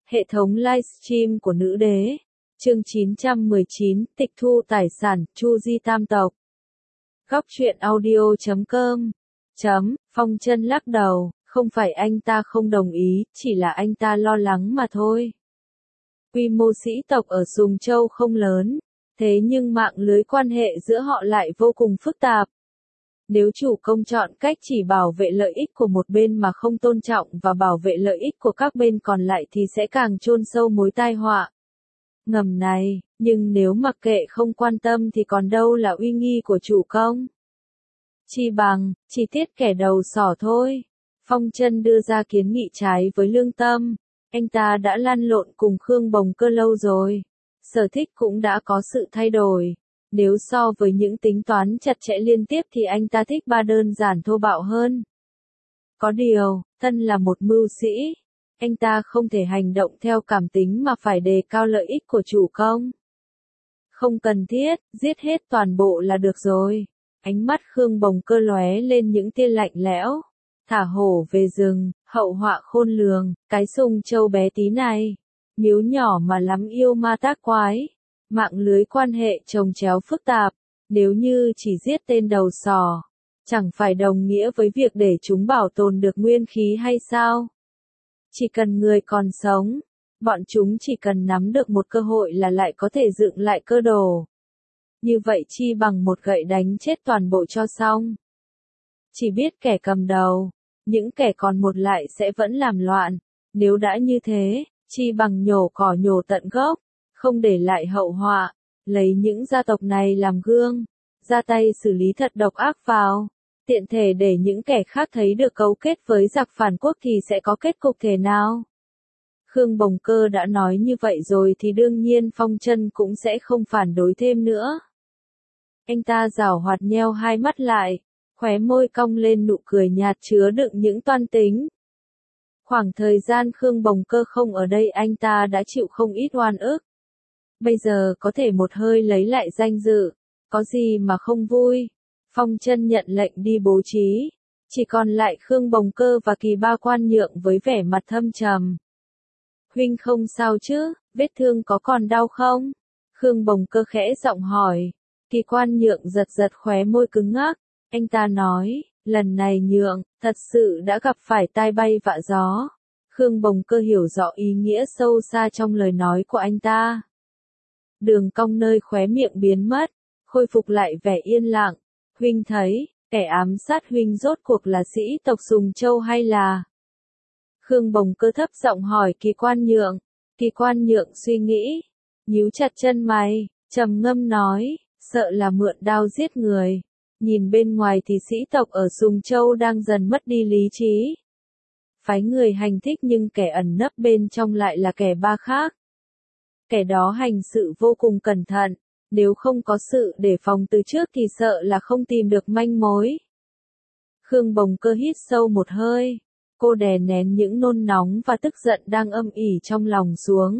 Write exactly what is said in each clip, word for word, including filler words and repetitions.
Hệ thống livestream của nữ đế. Chương chín trăm mười chín, tịch thu tài sản, Chu Di tam tộc. Góc truyện audio chấm com. Chấm, Phong Chân lắc đầu, không phải anh ta không đồng ý, chỉ là anh ta lo lắng mà thôi. Quy mô sĩ tộc ở Sùng Châu không lớn, thế nhưng mạng lưới quan hệ giữa họ lại vô cùng phức tạp. Nếu chủ công chọn cách chỉ bảo vệ lợi ích của một bên mà không tôn trọng và bảo vệ lợi ích của các bên còn lại thì sẽ càng chôn sâu mối tai họa ngầm này, nhưng nếu mặc kệ không quan tâm thì còn đâu là uy nghi của chủ công. Chi bằng, chi tiết kẻ đầu sỏ thôi. Phong Chân đưa ra kiến nghị trái với lương tâm. Anh ta đã lăn lộn cùng Khương Bồng Cơ lâu rồi. Sở thích cũng đã có sự thay đổi. Nếu so với những tính toán chặt chẽ liên tiếp thì anh ta thích ba đơn giản thô bạo hơn. Có điều, thân là một mưu sĩ, anh ta không thể hành động theo cảm tính mà phải đề cao lợi ích của chủ công. Không cần thiết, giết hết toàn bộ là được rồi. Ánh mắt Khương Bồng Cơ lóe lên những tia lạnh lẽo. Thả hổ về rừng, hậu họa khôn lường, cái Sùng Châu bé tí này. Miếu nhỏ mà lắm yêu ma tác quái. Mạng lưới quan hệ chồng chéo phức tạp, nếu như chỉ giết tên đầu sỏ, chẳng phải đồng nghĩa với việc để chúng bảo tồn được nguyên khí hay sao? Chỉ cần người còn sống, bọn chúng chỉ cần nắm được một cơ hội là lại có thể dựng lại cơ đồ. Như vậy chi bằng một gậy đánh chết toàn bộ cho xong. Chỉ biết kẻ cầm đầu, những kẻ còn một lại sẽ vẫn làm loạn, nếu đã như thế, chi bằng nhổ cỏ nhổ tận gốc. Không để lại hậu họa, lấy những gia tộc này làm gương, ra tay xử lý thật độc ác vào, tiện thể để những kẻ khác thấy được cấu kết với giặc phản quốc thì sẽ có kết cục thế nào. Khương Bồng Cơ đã nói như vậy rồi thì đương nhiên Phong Chân cũng sẽ không phản đối thêm nữa. Anh ta giảo hoạt nheo hai mắt lại, khóe môi cong lên nụ cười nhạt chứa đựng những toan tính. Khoảng thời gian Khương Bồng Cơ không ở đây anh ta đã chịu không ít oan ức. Bây giờ có thể một hơi lấy lại danh dự, có gì mà không vui. Phong Chân nhận lệnh đi bố trí, chỉ còn lại Khương Bồng Cơ và Kỳ Ba Quan Nhượng với vẻ mặt thâm trầm. Huynh không sao chứ, vết thương có còn đau không? Khương Bồng Cơ khẽ giọng hỏi. Kỳ Quan Nhượng giật giật khóe môi cứng ngắc, anh ta nói, lần này Nhượng, thật sự đã gặp phải tai bay vạ gió. Khương Bồng Cơ hiểu rõ ý nghĩa sâu xa trong lời nói của anh ta. Đường cong nơi khóe miệng biến mất, khôi phục lại vẻ yên lặng. Huynh thấy, kẻ ám sát huynh rốt cuộc là sĩ tộc Sùng Châu hay là? Khương Bồng Cơ thấp giọng hỏi Kỳ Quan Nhượng. Kỳ Quan Nhượng suy nghĩ, nhíu chặt chân mày, trầm ngâm nói, sợ là mượn đao giết người. Nhìn bên ngoài thì sĩ tộc ở Sùng Châu đang dần mất đi lý trí. Phái người hành thích nhưng kẻ ẩn nấp bên trong lại là kẻ ba khác. Kẻ đó hành sự vô cùng cẩn thận, nếu không có sự đề phòng từ trước thì sợ là không tìm được manh mối. Khương Bồng Cơ hít sâu một hơi, cô đè nén những nôn nóng và tức giận đang âm ỉ trong lòng xuống.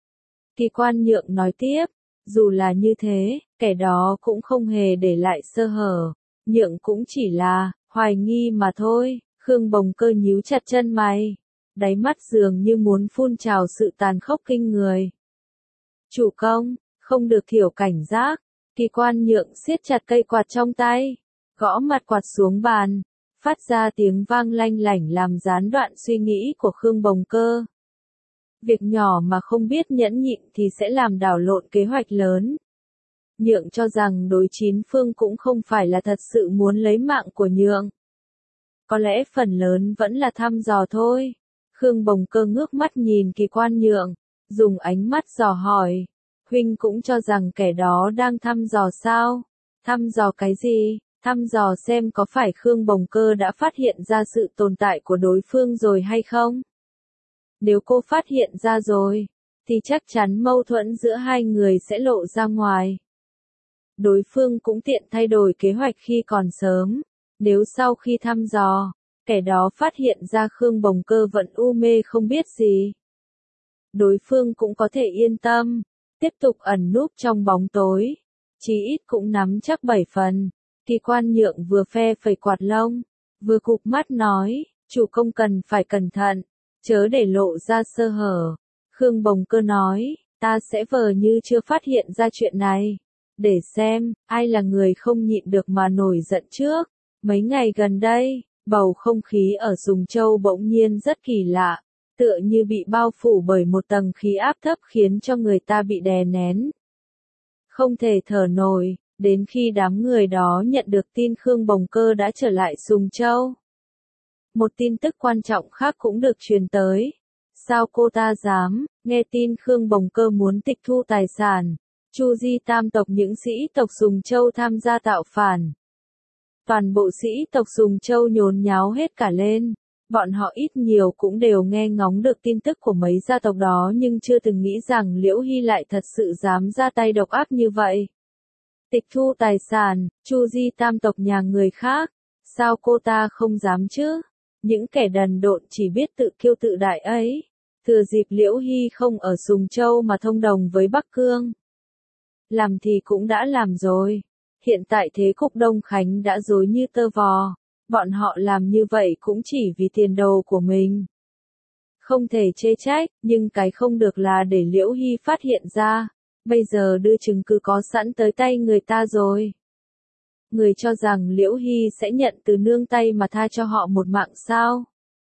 Kỳ Quan Nhượng nói tiếp, dù là như thế, kẻ đó cũng không hề để lại sơ hở, Nhượng cũng chỉ là hoài nghi mà thôi. Khương Bồng Cơ nhíu chặt chân mày, đáy mắt dường như muốn phun trào sự tàn khốc kinh người. Chủ công, không được thiểu cảnh giác. Kỳ Quan Nhượng siết chặt cây quạt trong tay, gõ mặt quạt xuống bàn, phát ra tiếng vang lanh lảnh làm gián đoạn suy nghĩ của Khương Bồng Cơ. Việc nhỏ mà không biết nhẫn nhịn thì sẽ làm đảo lộn kế hoạch lớn. Nhượng cho rằng đối chín phương cũng không phải là thật sự muốn lấy mạng của Nhượng. Có lẽ phần lớn vẫn là thăm dò thôi. Khương Bồng Cơ ngước mắt nhìn Kỳ Quan Nhượng, dùng ánh mắt dò hỏi. Huynh cũng cho rằng kẻ đó đang thăm dò sao? Thăm dò cái gì? Thăm dò xem có phải Khương Bồng Cơ đã phát hiện ra sự tồn tại của đối phương rồi hay không? Nếu cô phát hiện ra rồi, thì chắc chắn mâu thuẫn giữa hai người sẽ lộ ra ngoài. Đối phương cũng tiện thay đổi kế hoạch khi còn sớm. Nếu sau khi thăm dò, kẻ đó phát hiện ra Khương Bồng Cơ vẫn u mê không biết gì, đối phương cũng có thể yên tâm, tiếp tục ẩn núp trong bóng tối, chí ít cũng nắm chắc bảy phần. Kỳ Quan Nhượng vừa phe phẩy quạt lông, vừa cụp mắt nói, chủ công cần phải cẩn thận, chớ để lộ ra sơ hở. Khương Bồng Cơ nói, ta sẽ vờ như chưa phát hiện ra chuyện này. Để xem, ai là người không nhịn được mà nổi giận trước. Mấy ngày gần đây, bầu không khí ở Sùng Châu bỗng nhiên rất kỳ lạ, tựa như bị bao phủ bởi một tầng khí áp thấp khiến cho người ta bị đè nén. Không thể thở nổi, đến khi đám người đó nhận được tin Khương Bồng Cơ đã trở lại Sùng Châu. Một tin tức quan trọng khác cũng được truyền tới. Sao cô ta dám, nghe tin Khương Bồng Cơ muốn tịch thu tài sản, Chu Di tam tộc những sĩ tộc Sùng Châu tham gia tạo phản. Toàn bộ sĩ tộc Sùng Châu nhốn nháo hết cả lên, bọn họ ít nhiều cũng đều nghe ngóng được tin tức của mấy gia tộc đó nhưng chưa từng nghĩ rằng Liễu Hy lại thật sự dám ra tay độc ác như vậy. Tịch thu tài sản, Chu Di tam tộc nhà người khác, sao cô ta không dám chứ? Những kẻ đần độn chỉ biết tự kiêu tự đại ấy. Thừa dịp Liễu Hy không ở Sùng Châu mà thông đồng với Bắc Cương. Làm thì cũng đã làm rồi. Hiện tại thế cục Đông Khánh đã rối như tơ vò. Bọn họ làm như vậy cũng chỉ vì tiền đồ của mình. Không thể chê trách, nhưng cái không được là để Liễu Hy phát hiện ra. Bây giờ đưa chứng cứ có sẵn tới tay người ta rồi. Người cho rằng Liễu Hy sẽ nhận từ nương tay mà tha cho họ một mạng sao?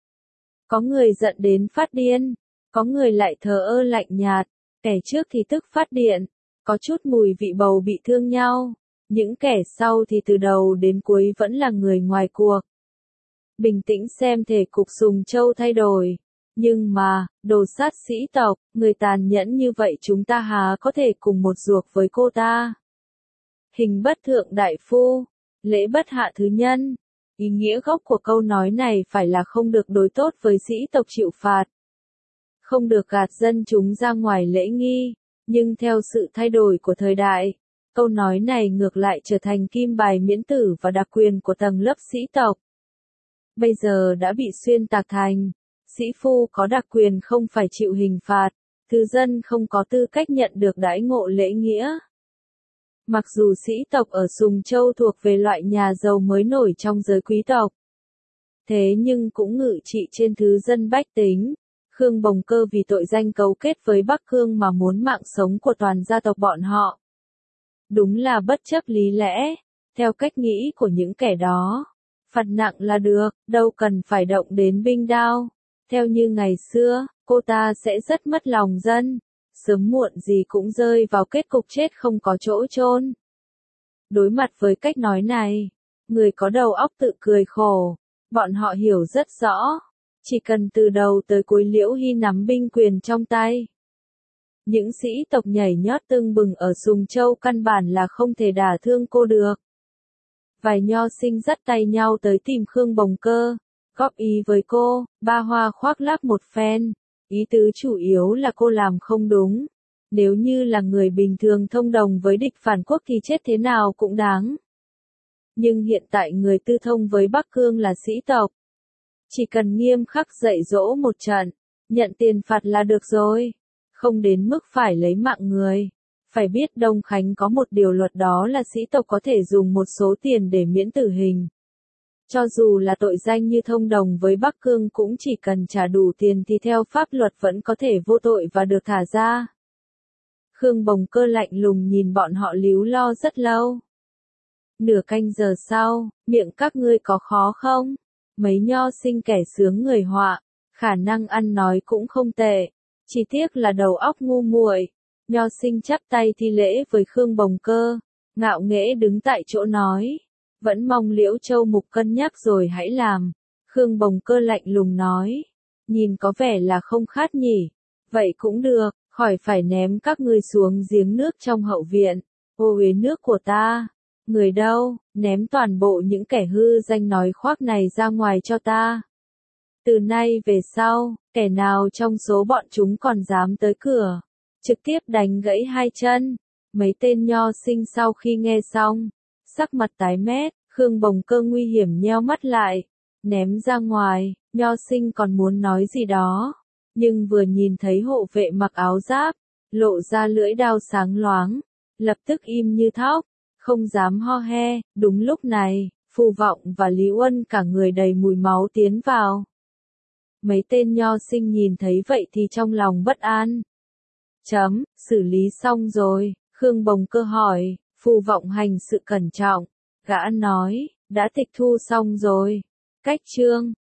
Có người giận đến phát điên, có người lại thờ ơ lạnh nhạt, kẻ trước thì tức phát điện, có chút mùi vị bầu bị thương nhau, những kẻ sau thì từ đầu đến cuối vẫn là người ngoài cuộc. Bình tĩnh xem thể cục Sùng Châu thay đổi, nhưng mà, đồ sát sĩ tộc, người tàn nhẫn như vậy chúng ta há có thể cùng một ruột với cô ta. Hình bất thượng đại phu, lễ bất hạ thứ nhân. Ý nghĩa gốc của câu nói này phải là không được đối tốt với sĩ tộc chịu phạt. Không được gạt dân chúng ra ngoài lễ nghi, nhưng theo sự thay đổi của thời đại, câu nói này ngược lại trở thành kim bài miễn tử và đặc quyền của tầng lớp sĩ tộc. Bây giờ đã bị xuyên tạc thành, sĩ phu có đặc quyền không phải chịu hình phạt, thư dân không có tư cách nhận được đãi ngộ lễ nghĩa. Mặc dù sĩ tộc ở Sùng Châu thuộc về loại nhà giàu mới nổi trong giới quý tộc, thế nhưng cũng ngự trị trên thứ dân bách tính. Khương Bồng Cơ vì tội danh cấu kết với Bắc Cương mà muốn mạng sống của toàn gia tộc bọn họ. Đúng là bất chấp lý lẽ, theo cách nghĩ của những kẻ đó. Phạt nặng là được, đâu cần phải động đến binh đao. Theo như ngày xưa, cô ta sẽ rất mất lòng dân. Sớm muộn gì cũng rơi vào kết cục chết không có chỗ chôn. Đối mặt với cách nói này, người có đầu óc tự cười khổ. Bọn họ hiểu rất rõ. Chỉ cần từ đầu tới cuối Liễu Hy nắm binh quyền trong tay. Những sĩ tộc nhảy nhót tưng bừng ở Sùng Châu căn bản là không thể đả thương cô được. Vài nho sinh dắt tay nhau tới tìm Khương Bồng Cơ, góp ý với cô, ba hoa khoác lác một phen. Ý tứ chủ yếu là cô làm không đúng. Nếu như là người bình thường thông đồng với địch phản quốc thì chết thế nào cũng đáng. Nhưng hiện tại người tư thông với Bắc Cương là sĩ tộc. Chỉ cần nghiêm khắc dạy dỗ một trận, nhận tiền phạt là được rồi. Không đến mức phải lấy mạng người. Phải biết Đông Khánh có một điều luật đó là sĩ tộc có thể dùng một số tiền để miễn tử hình. Cho dù là tội danh như thông đồng với Bắc Cương cũng chỉ cần trả đủ tiền thì theo pháp luật vẫn có thể vô tội và được thả ra. Khương Bồng Cơ lạnh lùng nhìn bọn họ líu lo rất lâu. Nửa canh giờ sau, miệng các ngươi có khó không? Mấy nho sinh kẻ sướng người họa, khả năng ăn nói cũng không tệ, chỉ tiếc là đầu óc ngu muội. Nho sinh chắp tay thi lễ với Khương Bồng Cơ, ngạo nghễ đứng tại chỗ nói, vẫn mong Liễu Châu Mục cân nhắc rồi hãy làm. Khương Bồng Cơ lạnh lùng nói, nhìn có vẻ là không khát nhỉ, vậy cũng được, khỏi phải ném các ngươi xuống giếng nước trong hậu viện, ô uế nước của ta. Người đâu, ném toàn bộ những kẻ hư danh nói khoác này ra ngoài cho ta. Từ nay về sau, kẻ nào trong số bọn chúng còn dám tới cửa, trực tiếp đánh gãy hai chân. Mấy tên nho sinh sau khi nghe xong, sắc mặt tái mét, Khương Bồng Cơ nguy hiểm nheo mắt lại, ném ra ngoài. Nho sinh còn muốn nói gì đó, nhưng vừa nhìn thấy hộ vệ mặc áo giáp, lộ ra lưỡi đao sáng loáng, lập tức im như thóc, không dám ho he. Đúng lúc này, Phù Vọng và Lý Uân cả người đầy mùi máu tiến vào. Mấy tên nho sinh nhìn thấy vậy thì trong lòng bất an. Chấm, xử lý xong rồi, Khương Bồng Cơ hỏi, Phù Vọng hành sự cẩn trọng. Gã nói, đã tịch thu xong rồi. Cách chương